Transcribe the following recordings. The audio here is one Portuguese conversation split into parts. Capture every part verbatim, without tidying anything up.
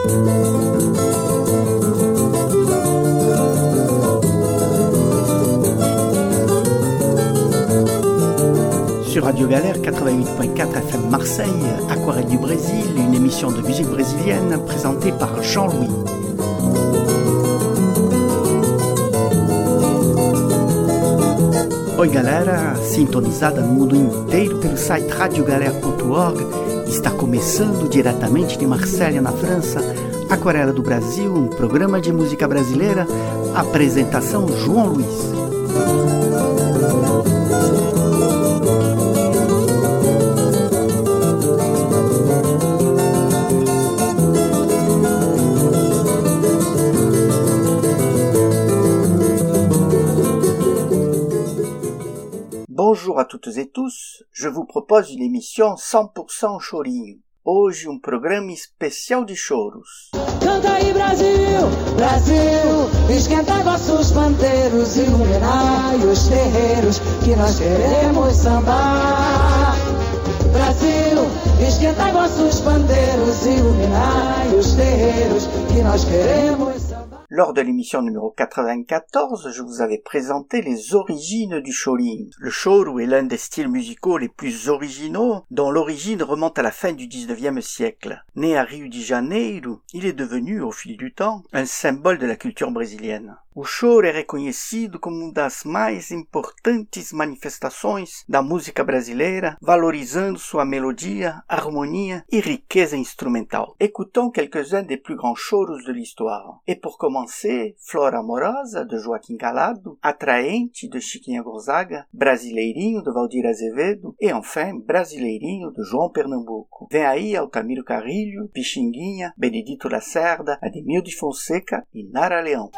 Sur Radio Galère quatre-vingt-huit point quatre F M Marseille, Aquarelle du Brésil, une émission de musique brésilienne présentée par Jean-Louis. Oi galera, sintonizada no mundo inteiro pelo site radio galera ponto org, está começando diretamente de Marselha, na França, Aquarela do Brasil, um programa de música brasileira, apresentação João Luiz. Bonjour à toutes et tous, je vous propose une émission cem por cento chorinho. Hoje um programa especial de choros. Canta aí Brasil, Brasil, esquenta vossos pandeiros, iluminai os terreiros, que nós queremos sambar. Brasil, esquenta vossos pandeiros, iluminai os terreiros, que nós queremos sambar. Lors de l'émission numéro quatre-vingt-quatorze, je vous avais présenté les origines du chorinho. Le choro est l'un des styles musicaux les plus originaux, dont l'origine remonte à la fin du dix-neuvième siècle. Né à Rio de Janeiro, il est devenu, au fil du temps, un symbole de la culture brésilienne. O choro é reconhecido como uma das mais importantes manifestações da música brasileira, valorisando sua melodia, harmonia e riqueza instrumental. Écoutons quelques-uns des plus grands choros de l'histoire. Et pour commencer, Flor Amorosa, de Joaquim Calado, Atraente, de Chiquinha Gonzaga, Brasileirinho, de Valdir Azevedo, e enfin, Brasileirinho, de João Pernambuco. Vem aí Altamiro Carrilho, Pixinguinha, Benedito Lacerda, Ademir de Fonseca e Nara Leão.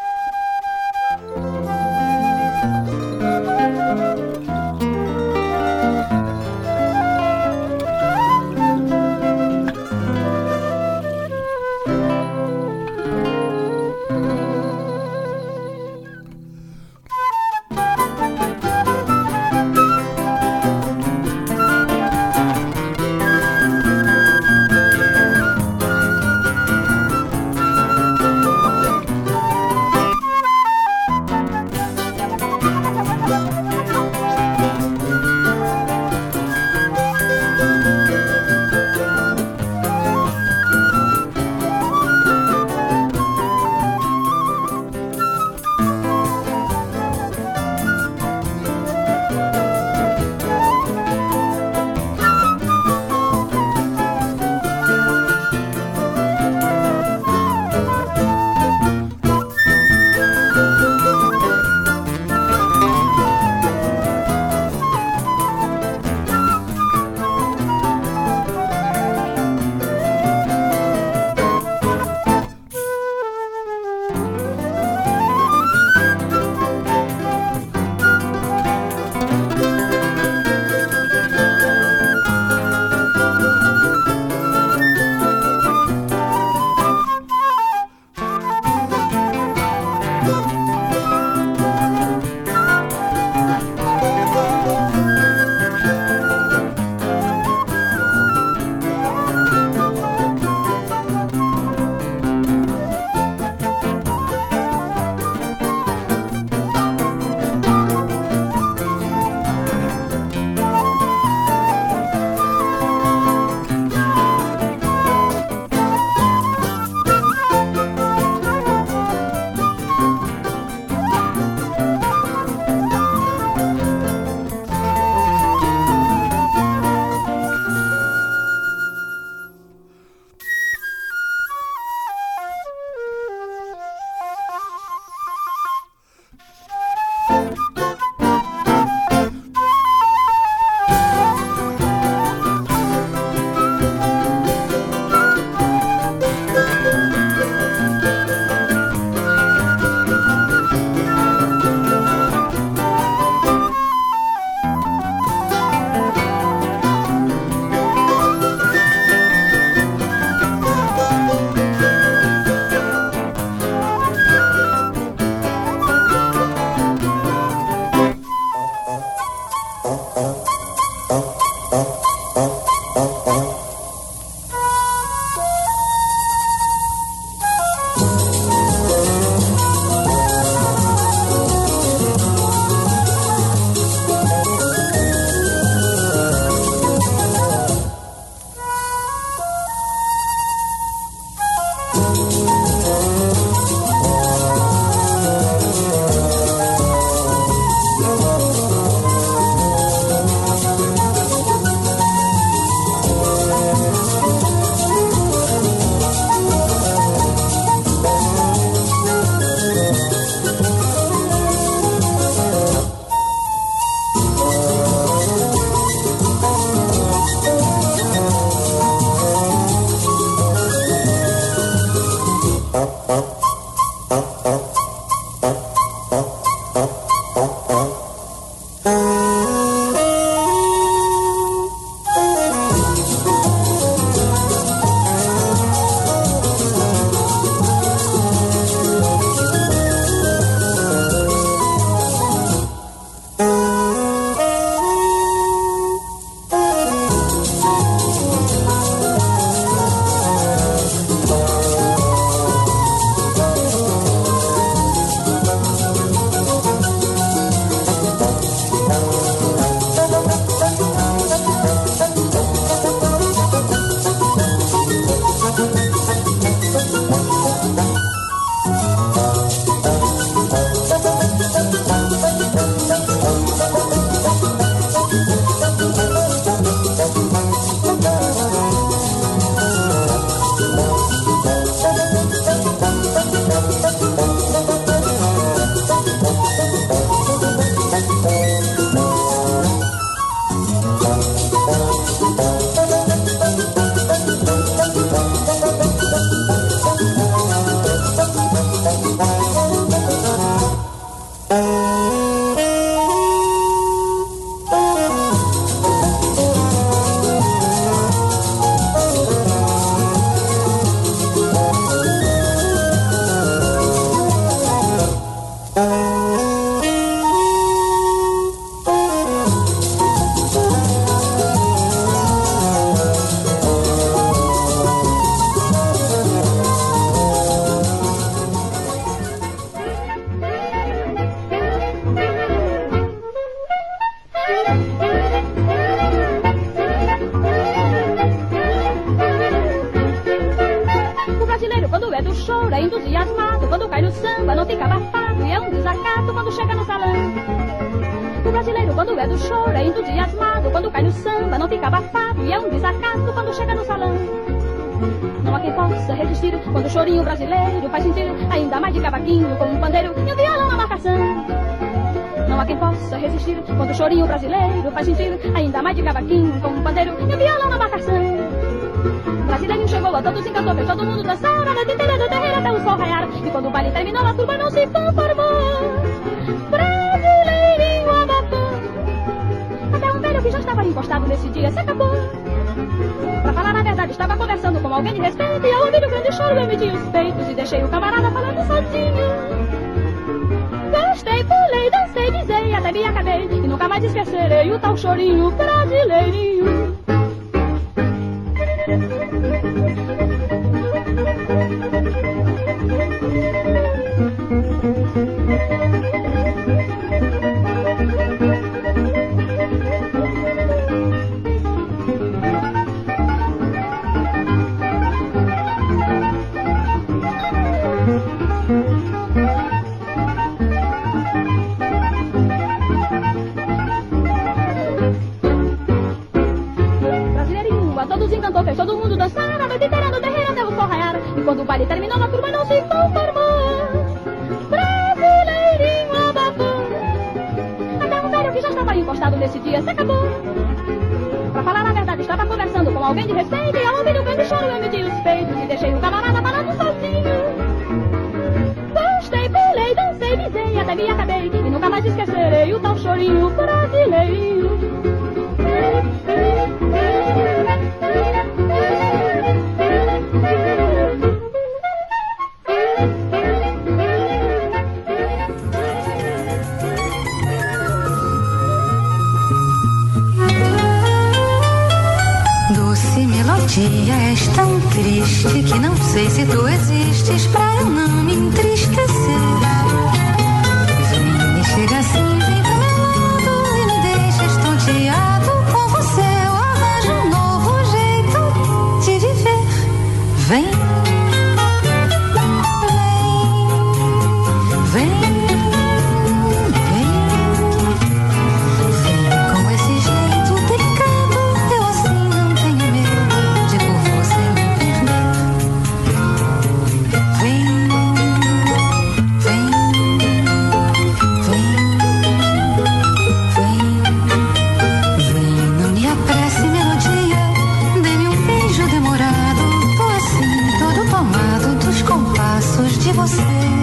você.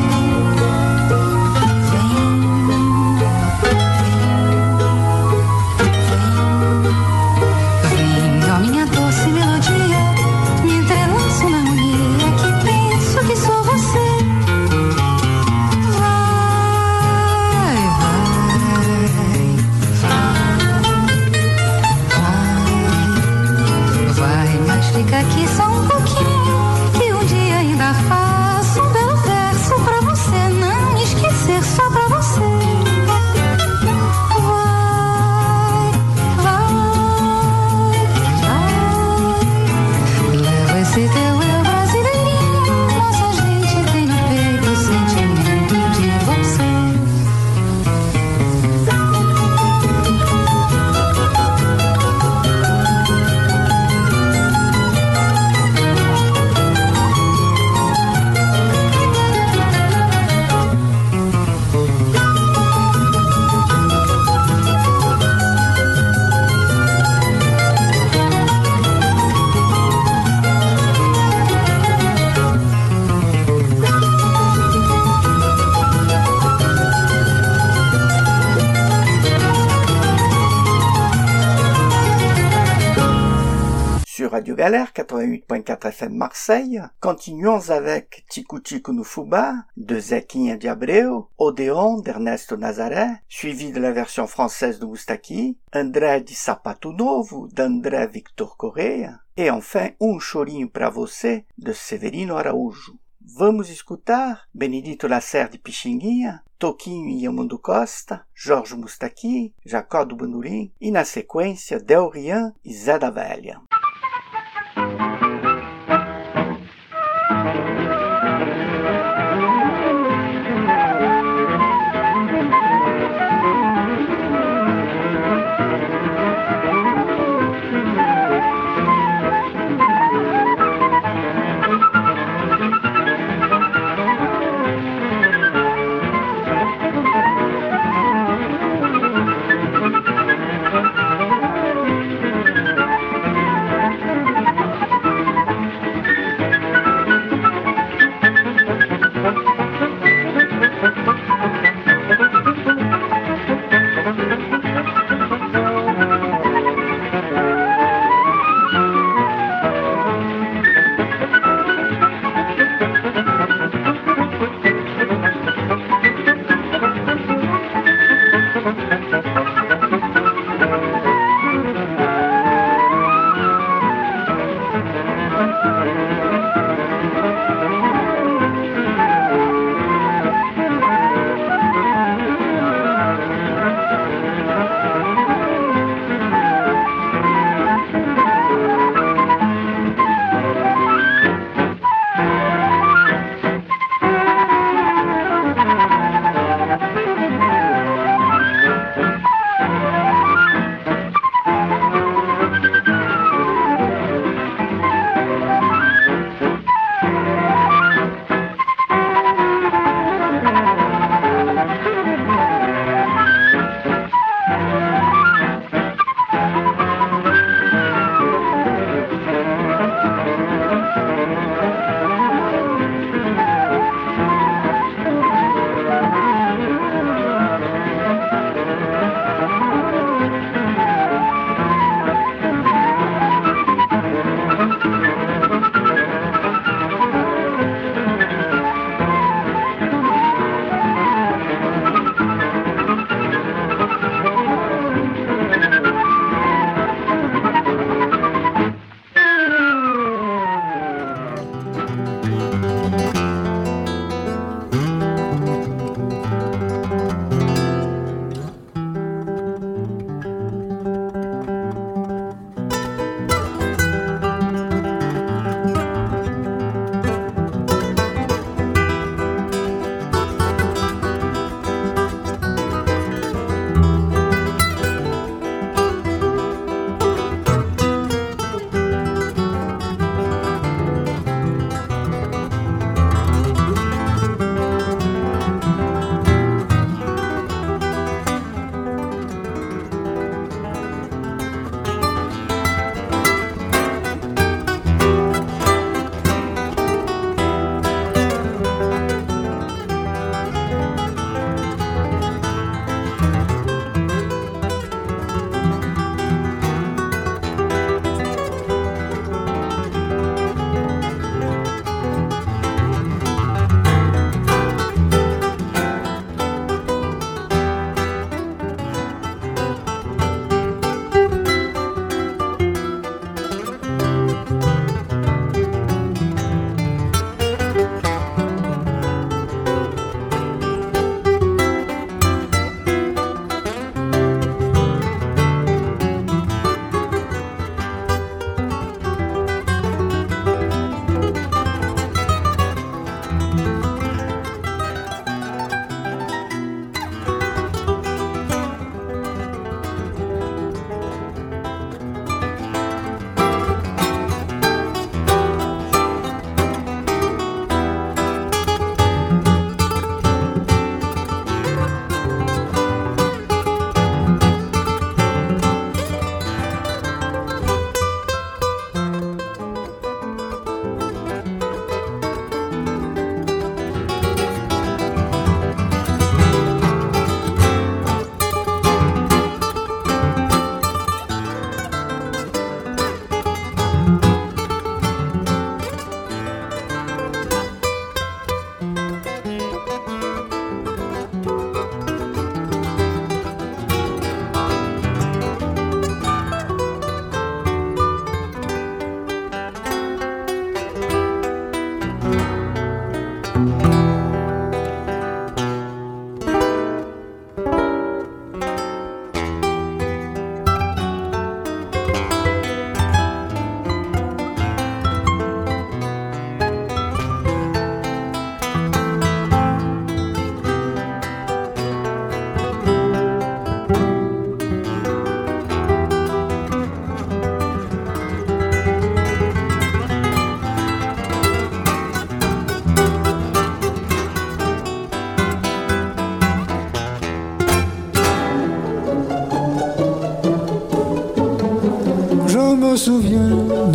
Fica aqui só um pouquinho, que um dia ainda faço um belo verso pra você não me esquecer, só pra você. Vai, vai, vai, leva esse teu eu brasileirinho, nossa gente tem no peito o sentimento de você. Radio Galère quatre-vingt-huit point quatre F M Marseille. Continuons avec Tico Tico no Fubá de Zequinha de Abreu, Odéon d'Ernesto Nazaré, suivi de la version française de Moustaki, André de Sapato Novo d'André Victor Correa, et enfin Um Chorinho pra Você de Severino Araújo. Vamos escutar Benedito Lacerda de Pixinguinha, Toquinho e Yamundo Costa, Jorge Moustaki, Jacó do Bandolim e na sequência Del Rian e Zé da Velha.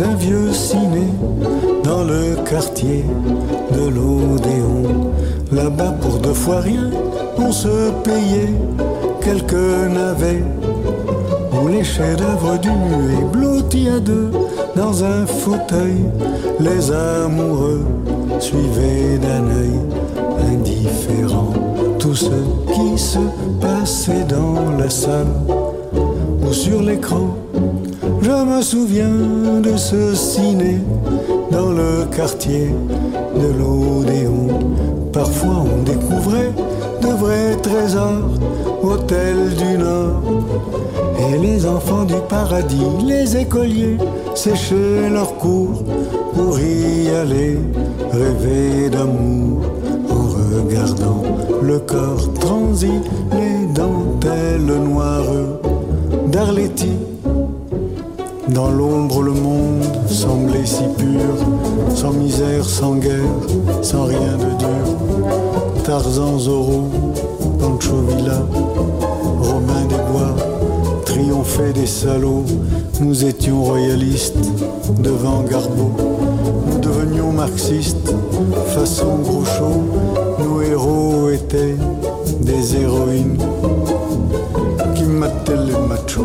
d'un vieux ciné dans le quartier de l'Odéon. Là-bas pour deux fois rien, on se payait quelques navets où les chefs-d'œuvre du muet blottis à deux dans un fauteuil, les amoureux suivaient d'un œil indifférent tout ce qui se passait dans la salle ou sur l'écran. Je me souviens de ce ciné dans le quartier de l'Odéon. Parfois on découvrait de vrais trésors, hôtels du Nord. Et les enfants du paradis, les écoliers, séchaient leurs cours pour y aller, rêver d'amour en regardant le corps transi, les dentelles noires d'Arletty. Dans l'ombre le monde semblait si pur, sans misère, sans guerre, sans rien de dur. Tarzan, Zorro, Pancho Villa, Robin des Bois triomphaient des salauds. Nous étions royalistes devant Garbeau. Nous devenions marxistes façon Groucho. Nos héros étaient des héroïnes qui mataient les machos.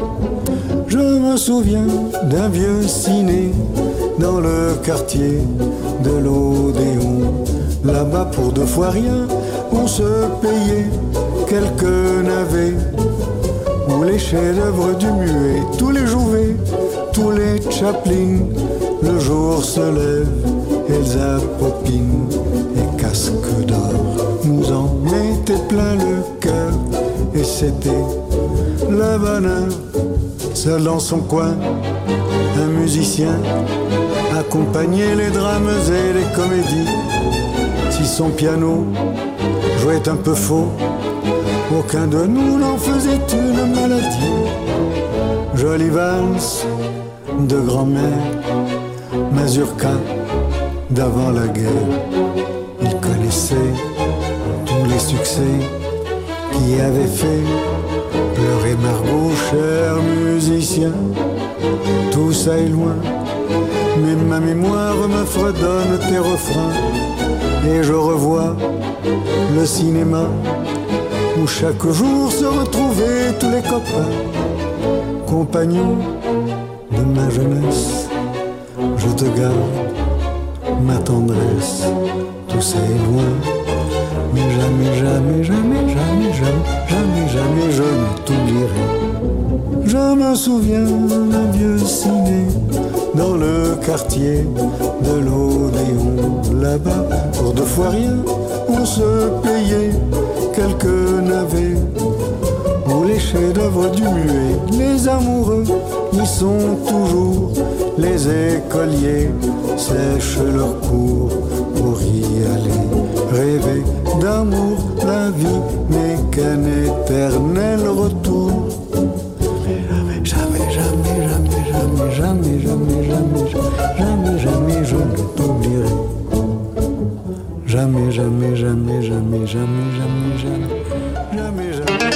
Je me souviens d'un vieux ciné dans le quartier de l'Odéon. Là-bas pour deux fois rien, on se payait quelques navets où les chefs-d'œuvre du muet, tous les Jouvet, tous les Chaplin. Le jour se lève, Elsa Popine et Casque d'or nous en mettaient plein le cœur. Et c'était le bonheur. Seul dans son coin, un musicien accompagnait les drames et les comédies. Si son piano jouait un peu faux, aucun de nous n'en faisait une maladie. Jolie valse de grand-mère, mazurka d'avant la guerre. Il connaissait tous les succès qui avaient fait pleurer Margot, cher musicien. Tout ça est loin, mais ma mémoire me fredonne tes refrains. Et je revois le cinéma où chaque jour se retrouvaient tous les copains. Compagnons de ma jeunesse, je te garde ma tendresse. Tout ça est loin, mais jamais, jamais, jamais, jamais, jamais, jamais, jamais je ne t'oublierai. Je me souviens d'un vieux ciné dans le quartier de l'Odéon. Là-bas, pour deux fois rien, on se payait quelques navets où les chefs-d'œuvre du muet, les amoureux y sont toujours. Les écoliers sèchent leur cours pour y aller, rêver d'amour, la vie n'est qu'un éternel retour. Jamais, jamais, jamais, jamais, jamais, jamais, jamais, jamais, jamais je ne t'oublierai. Jamais, jamais, jamais, jamais, jamais, jamais, jamais, jamais, jamais.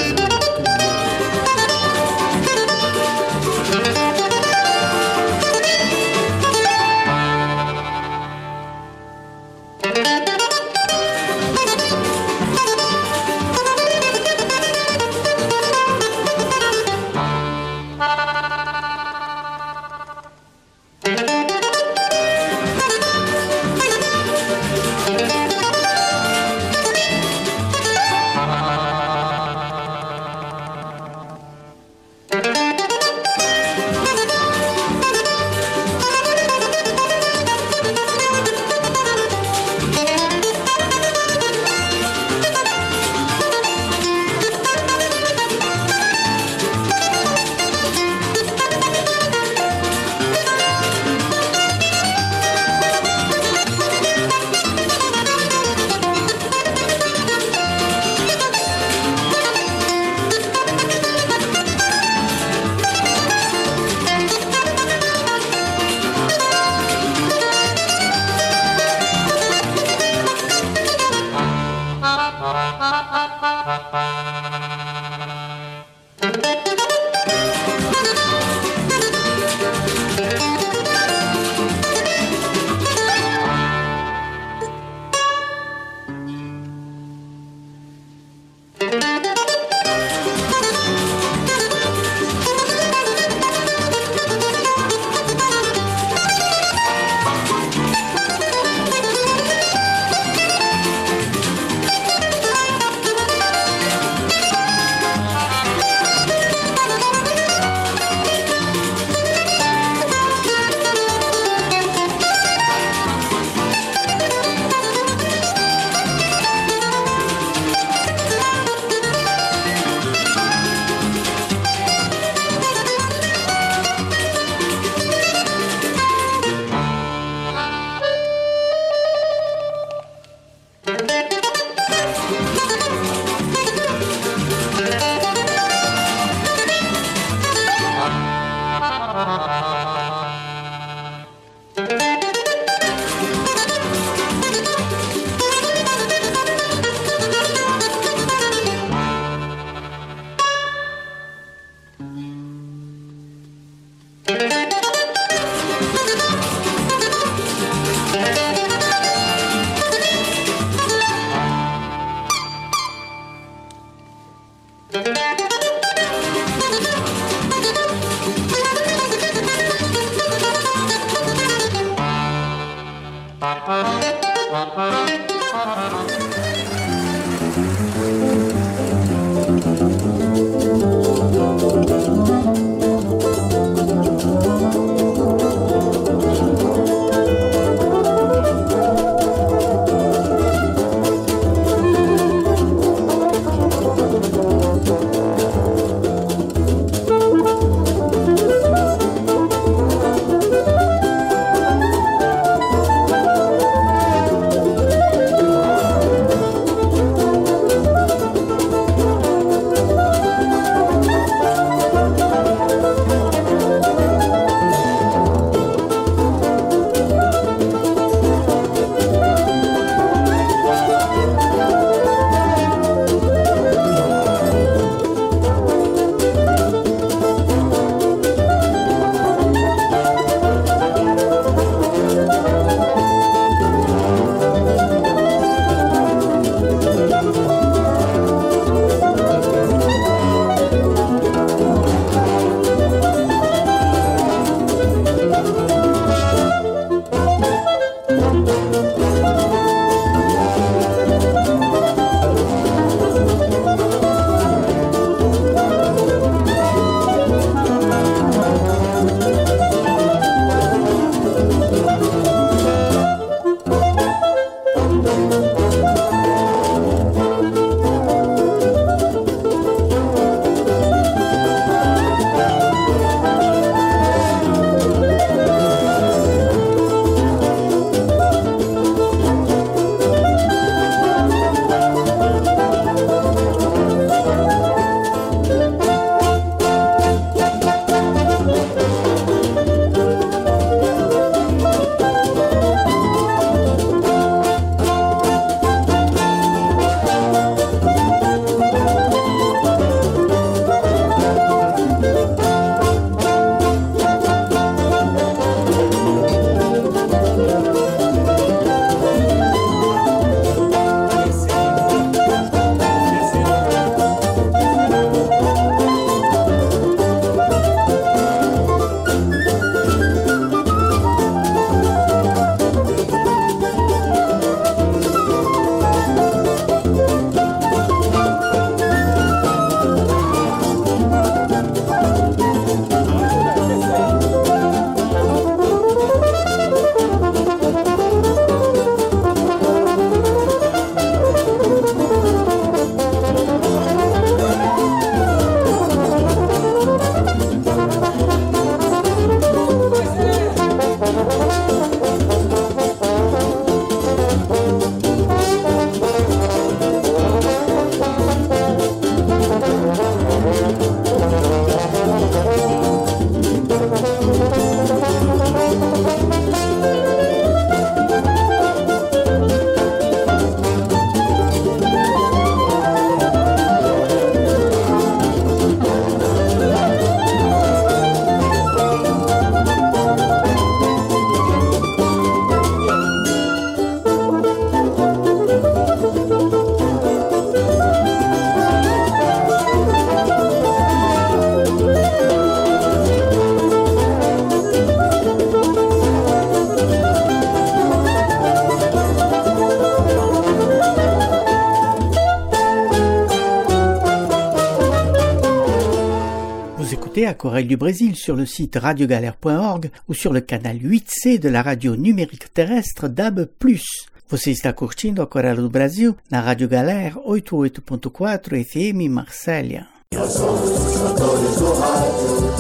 Aquarelle du Brésil sur le site radio galère point org ou sur le canal huit C de la radio numérique terrestre D A B plus. Você está curtindo Aquarela do Brasil na Rádio Galera oitenta e oito ponto quatro F M Marsella. Nós somos os cantores do rádio,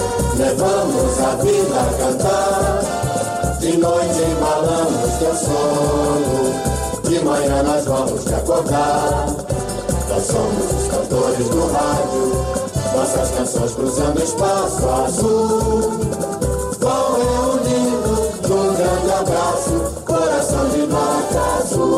levamos a vida a cantar. De noite embalamos teu sono, de manhã nós vamos te acordar. Nós somos os cantores do rádio, nossas canções cruzando espaço azul, vão reunindo num grande abraço, coração de nota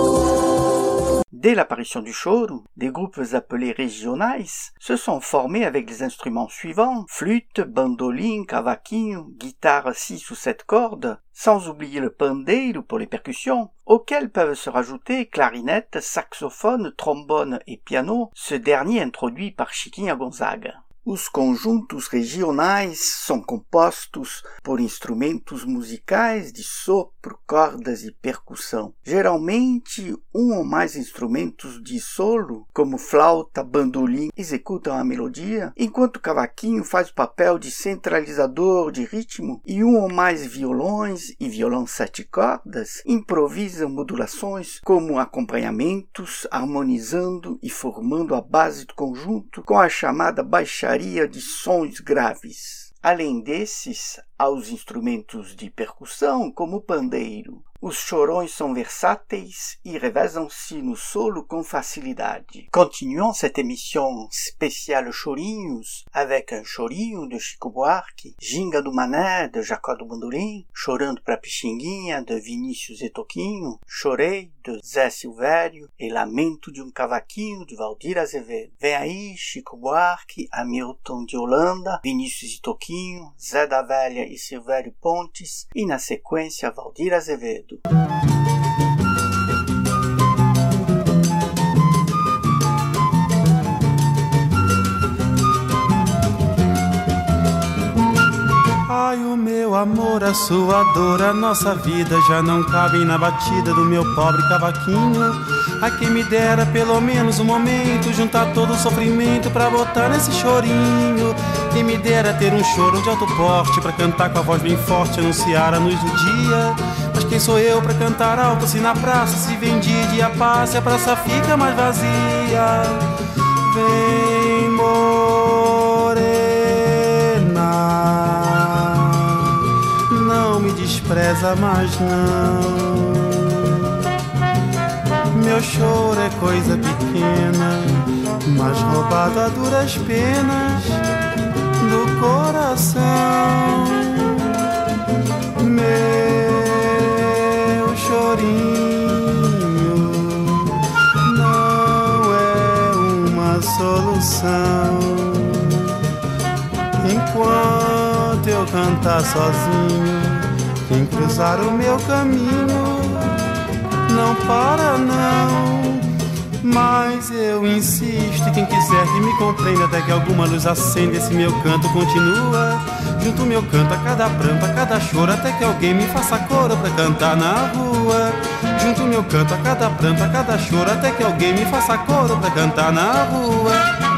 azul. Dès l'apparition du choro, des groupes appelés regionais se sont formés avec les instruments suivants, flûte, bandolim, cavaquinho, guitare six ou sept cordes, sans oublier le pandeiro pour les percussions, auxquels peuvent se rajouter clarinette, saxophone, trombone et piano, ce dernier introduit par Chiquinha Gonzaga. Os conjuntos regionais são compostos por instrumentos musicais de sopro, cordas e percussão. Geralmente, um ou mais instrumentos de solo, como flauta, bandolim, executam a melodia, enquanto o cavaquinho faz o papel de centralizador de ritmo e um ou mais violões e violão sete cordas improvisam modulações como acompanhamentos, harmonizando e formando a base do conjunto com a chamada baixaria de sons graves. Além desses, há os instrumentos de percussão, como o pandeiro. Os chorões são versáteis e revezam-se no solo com facilidade. Continuons cette émission spéciale chorinhos avec un chorinho de Chico Buarque, Ginga do Mané de Jacó do Bandolim, Chorando pra Pixinguinha de Vinícius e Toquinho, Chorei de Zé Silvério e Lamento de um Cavaquinho de Valdir Azevedo. Vem aí Chico Buarque, Hamilton de Holanda, Vinícius e Toquinho, Zé da Velha e Silvério Pontes e na sequência Valdir Azevedo. Ai, o meu amor, a sua dor, a nossa vida já não cabem na batida do meu pobre cavaquinho. A quem me dera pelo menos um momento juntar todo o sofrimento pra botar nesse chorinho. Quem me dera ter um choro de alto porte pra cantar com a voz bem forte, anunciar a luz do dia. Mas quem sou eu pra cantar alto se na praça se vende dia passa e a praça fica mais vazia? Vem morena, não me despreza mais não. Meu choro é coisa pequena, mas roubado a duras penas do coração. Meu chorinho não é uma solução. Enquanto eu cantar sozinho, quem cruzar o meu caminho não para não. Mas eu insisto, e quem quiser que me compreenda, até que alguma luz acenda, esse meu canto continua. Junto o meu canto a cada pranto, a cada choro, até que alguém me faça coro pra cantar na rua. Junto o meu canto a cada pranto, a cada choro, até que alguém me faça coro pra cantar na rua.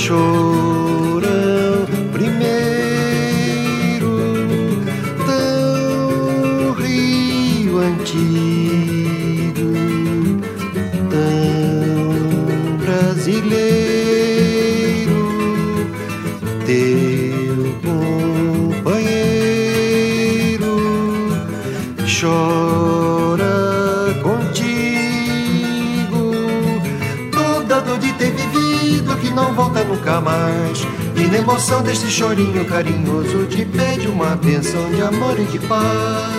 chorão primeiro, tão rio antigo, tão brasileiro, teu companheiro chora contigo, toda dor de ter vivido que não volta nunca mais, e na emoção deste chorinho carinhoso te pede uma bênção de amor e de paz.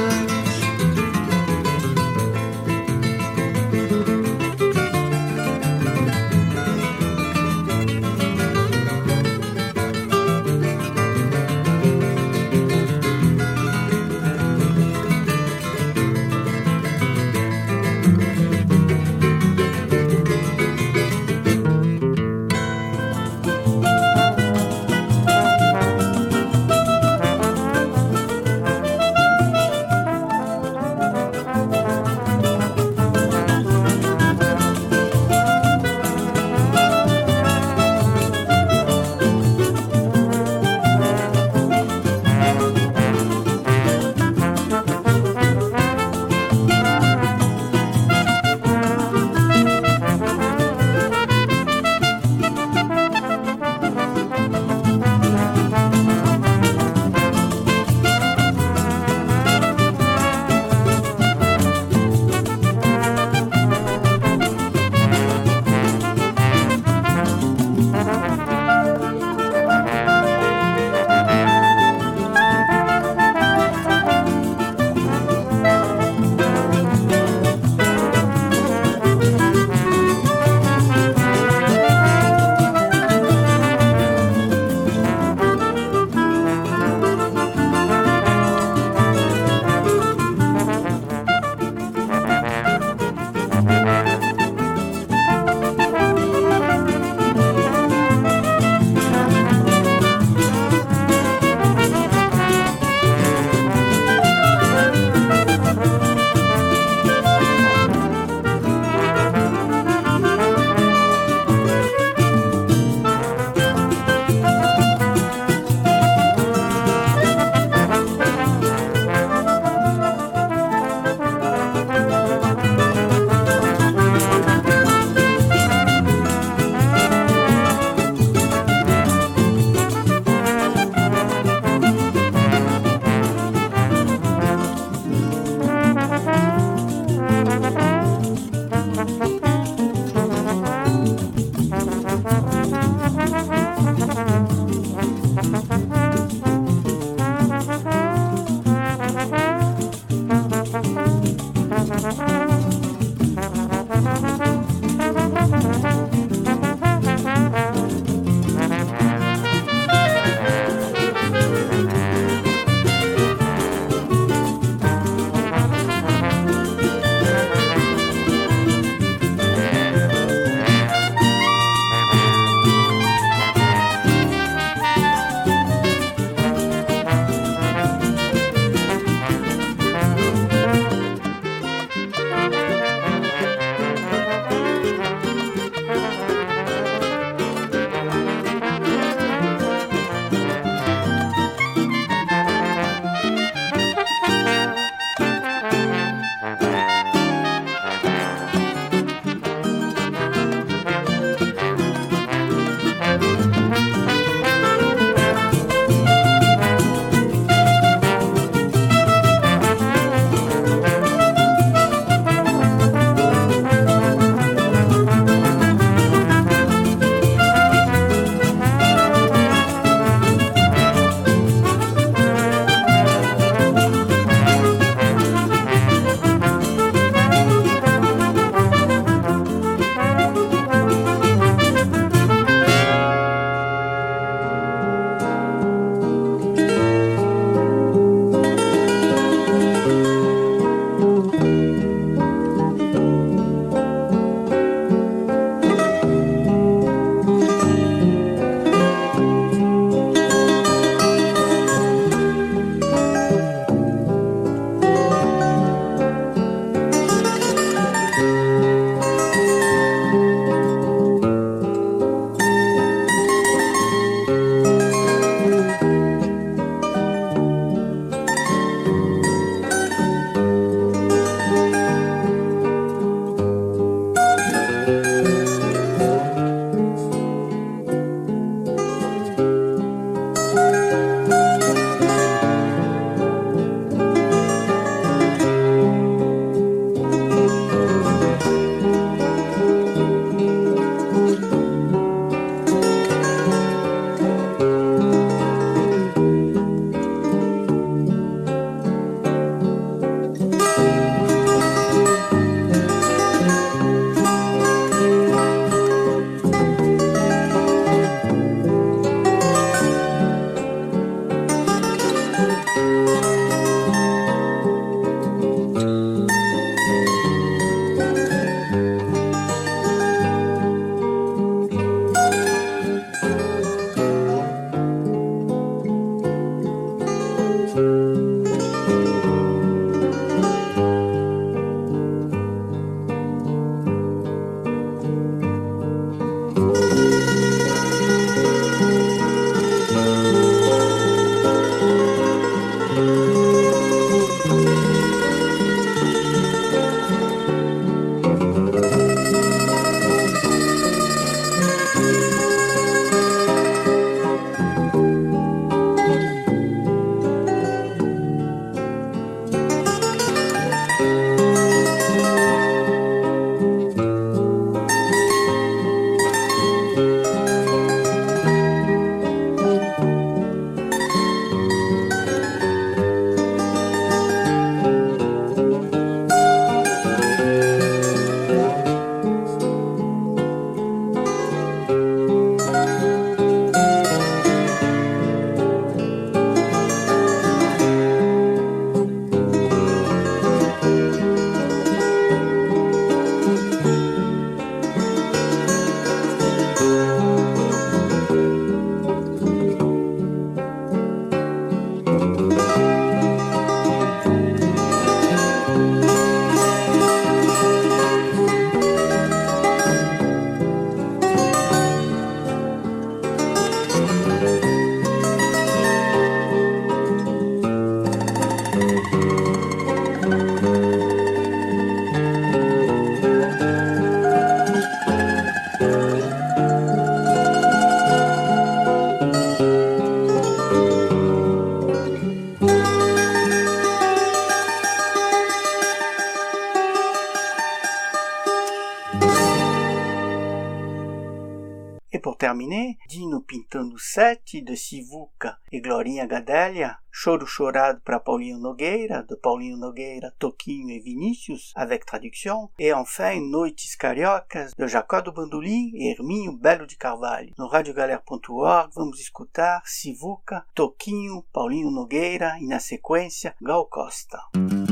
terminer, Dino pintando sete, de Sivuca e Glorinha Gadelha, Choro chorado para Paulinho Nogueira, de Paulinho Nogueira, Toquinho e Vinícius, avec traduction, et enfin Noites Cariocas, de Jacó do Bandolim e Herminho Belo de Carvalho. No radiogalera ponto org vamos escutar Sivuca, Toquinho, Paulinho Nogueira e na sequência Gal Costa.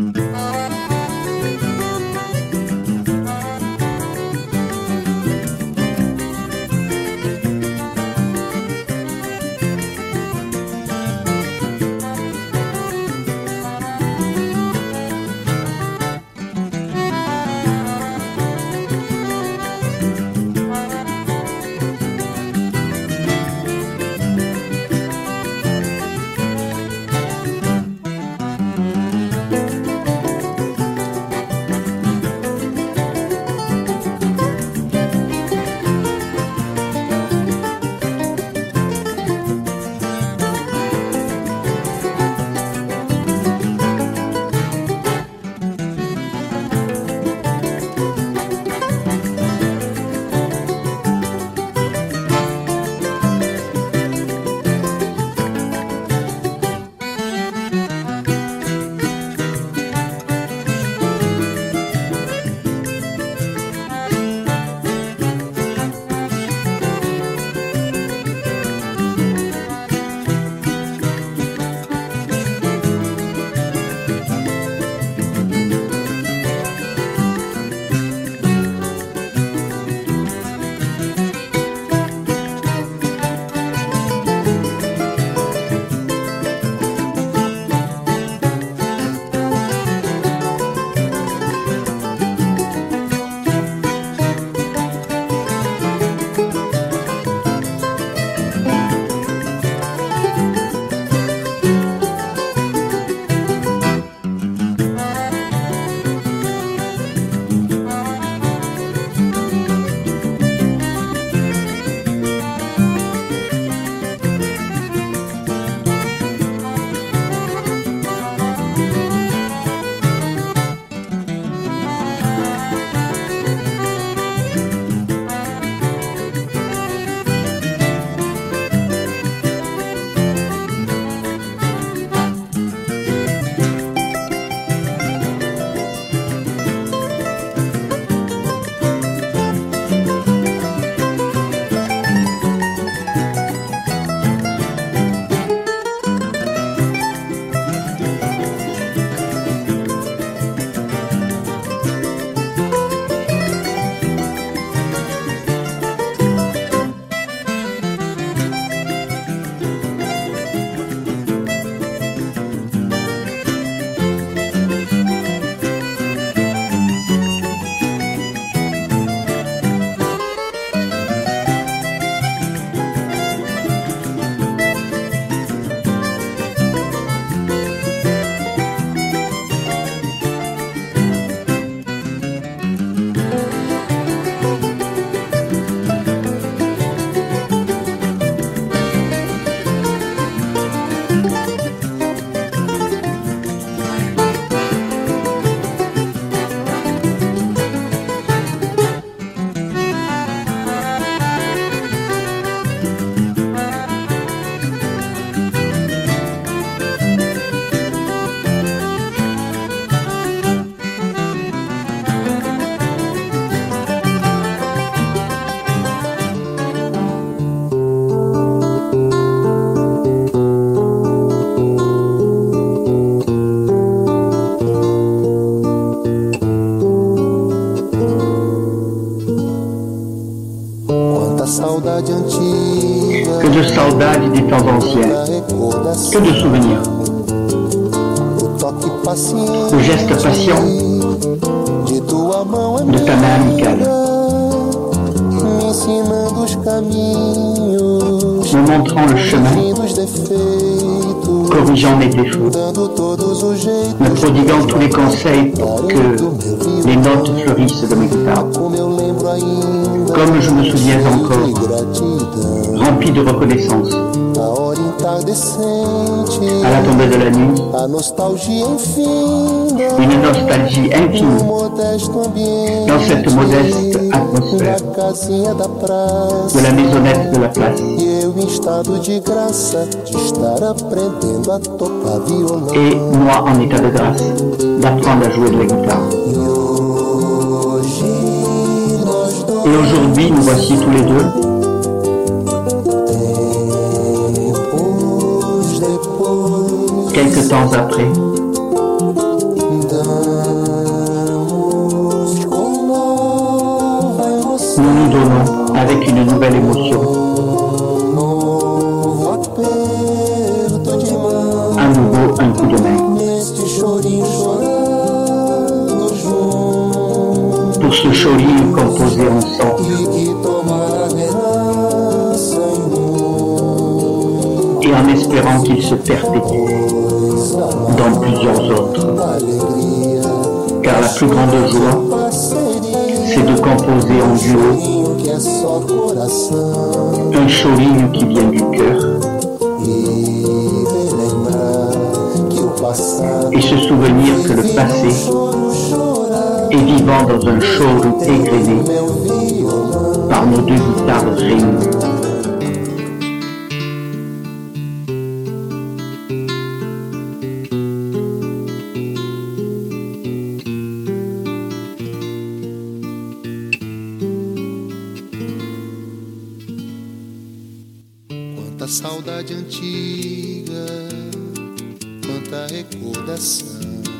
Que de saudade des temps anciens, que de souvenirs. Le geste patient de ta main amicale, me montrant le chemin, corrigeant mes défauts, me prodiguant tous les conseils pour que les notes fleurissent de mes guitares. Comme je me souviens encore, rempli de reconnaissance, À la tombée de la nuit, une nostalgie infinie dans cette modeste atmosphère de la maisonnette de la place. Et moi en état de grâce d'apprendre à jouer de la guitare. Et aujourd'hui, nous voici tous les deux quelques temps après, nous nous donnons avec une nouvelle émotion à nouveau un coup de main pour ce choline composé ensemble et en espérant qu'il se perpétue dans plusieurs autres. Car la plus grande joie, c'est de composer en duo un choline qui vient du cœur et se souvenir que le passé est vivant dans un choro égrené par nos deux guitares réunies. Quanta saudade antiga, quanta recordação,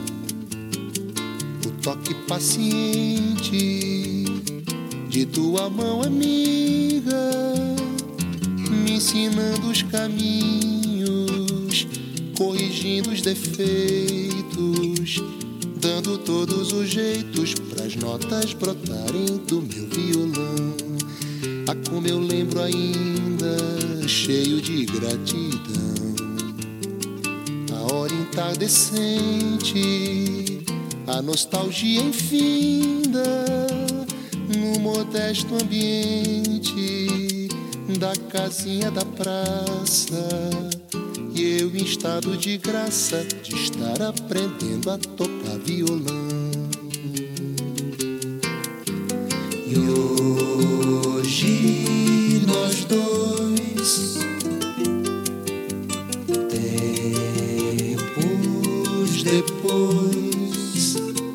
o toque paciente de tua mão amiga, me ensinando os caminhos, corrigindo os defeitos, dando todos os jeitos pras notas brotarem do meu violão. Ah, como eu lembro ainda, cheio de gratidão, a hora entardecente, a nostalgia infinda, no modesto ambiente da casinha da praça, e eu em estado de graça de estar aprendendo a tocar violão. E hoje nós dois, tempos depois,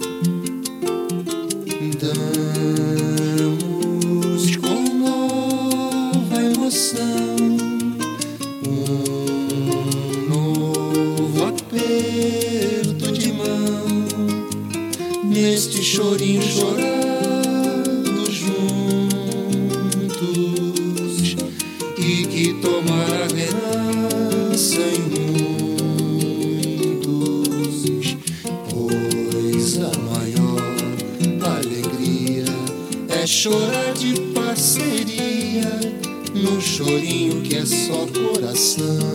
damos com nova emoção um novo aperto de mão neste chorinho chorando e que tomar a herança em muitos, pois a maior alegria é chorar de parceria num chorinho que é só coração,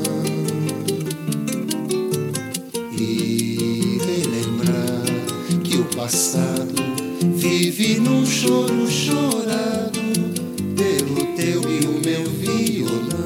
e relembrar que o passado vive num choro chorado pelo teu e o meu violão.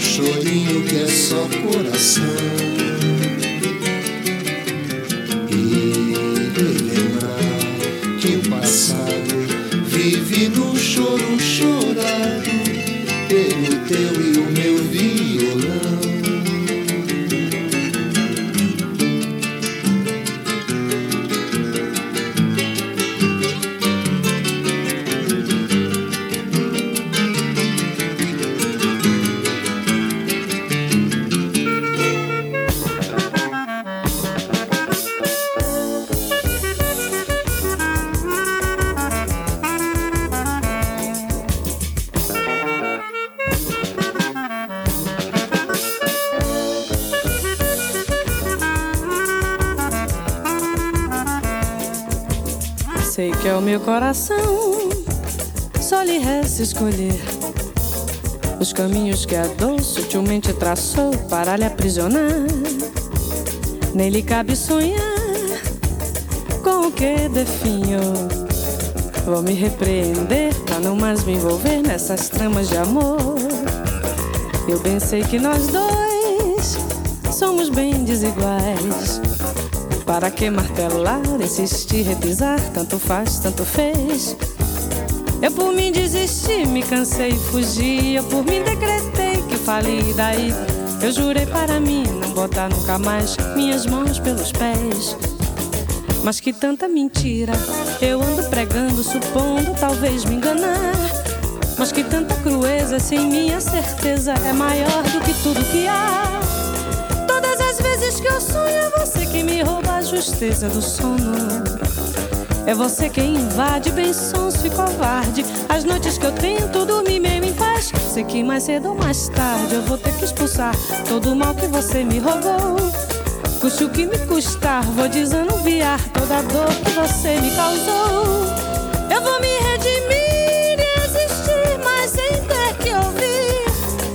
chorinho que é só coração. E relembrar que o passado vive no choro chorado pelo teu e o meu violão. Sei que é o meu coração, só lhe resta escolher os caminhos que a dor sutilmente traçou para lhe aprisionar. Nele cabe sonhar com o que definhou. Vou me repreender pra não mais me envolver nessas tramas de amor. Eu bem sei que nós dois somos bem desiguais. Para que martelar, insistir, repisar, tanto faz, tanto fez. Eu por mim desisti, me cansei e fugi. Eu por mim decretei que fali, daí eu jurei para mim não botar nunca mais minhas mãos pelos pés. Mas que tanta mentira eu ando pregando, supondo talvez me enganar. Mas que tanta crueza, sem minha certeza é maior do que tudo que há. Todas as vezes que eu sonho é você que me rouba a justeza do sono. É você quem invade bem sonso e covarde as noites que eu tento dormir meio em paz. Sei que mais cedo ou mais tarde eu vou ter que expulsar todo o mal que você me roubou. Custe o que me custar, vou desanuviar toda a dor que você me causou. Eu vou me redimir e existir, mas sem ter que ouvir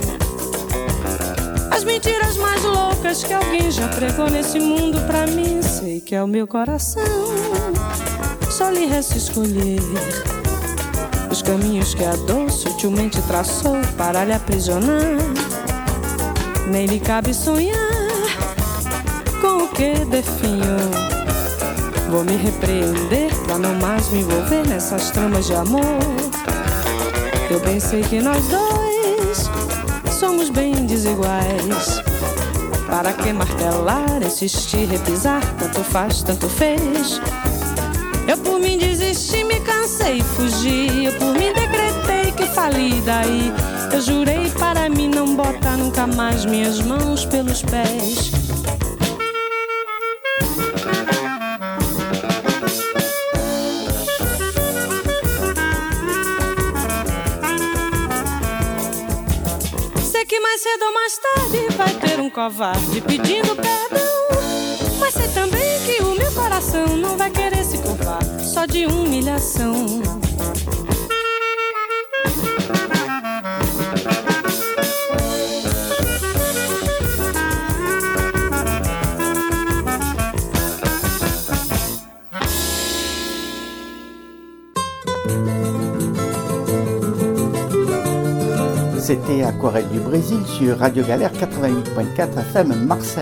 as mentiras mais loucas que alguém já pregou nesse mundo pra mim. Sei que é o meu coração, só lhe resta escolher os caminhos que a dor sutilmente traçou para lhe aprisionar. Nele cabe sonhar com o que definhou. Vou me repreender pra não mais me envolver nessas tramas de amor. Eu bem sei que nós dois somos bem desiguais. Para que martelar, insistir, repisar, tanto faz, tanto fez. Eu por mim desisti, me cansei e fugi. Eu por mim decretei que fali, daí eu jurei para mim não botar nunca mais minhas mãos pelos pés. Sei que mais cedo ou mais tarde vai ter um covarde pedindo perdão, mas sei também que o meu coração não vai querer se curvar só de humilhação. C'était Aquarelle du Brésil sur Radio Galère quatre-vingt-huit point quatre F M Marseille.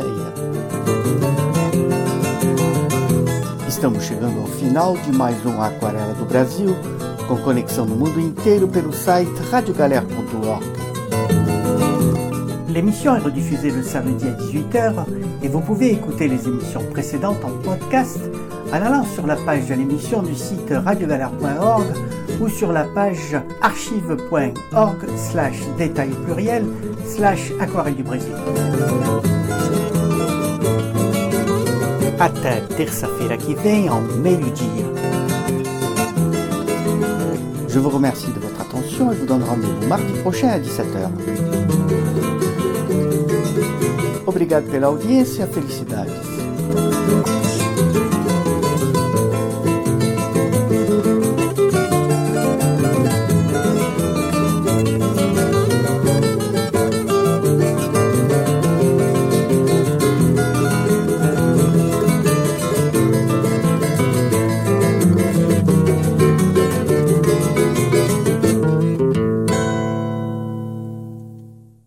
Estamos chegando ao final de mais um Aquarela do Brasil, com conexão no mundo inteiro pelo site radio galère ponto org. L'émission est rediffusée le samedi à dix-huit heures et vous pouvez écouter les émissions précédentes en podcast en allant sur la page de l'émission du site radio galère point org ou sur la page archive point org slash détail pluriel slash aquarelle du Brésil. Até terça-feira que vem, ao meio-dia. Je vous remercie de votre attention et vous donne rendez-vous mardi prochain à dix-sept heures. Obrigado pela audiência, felicidades.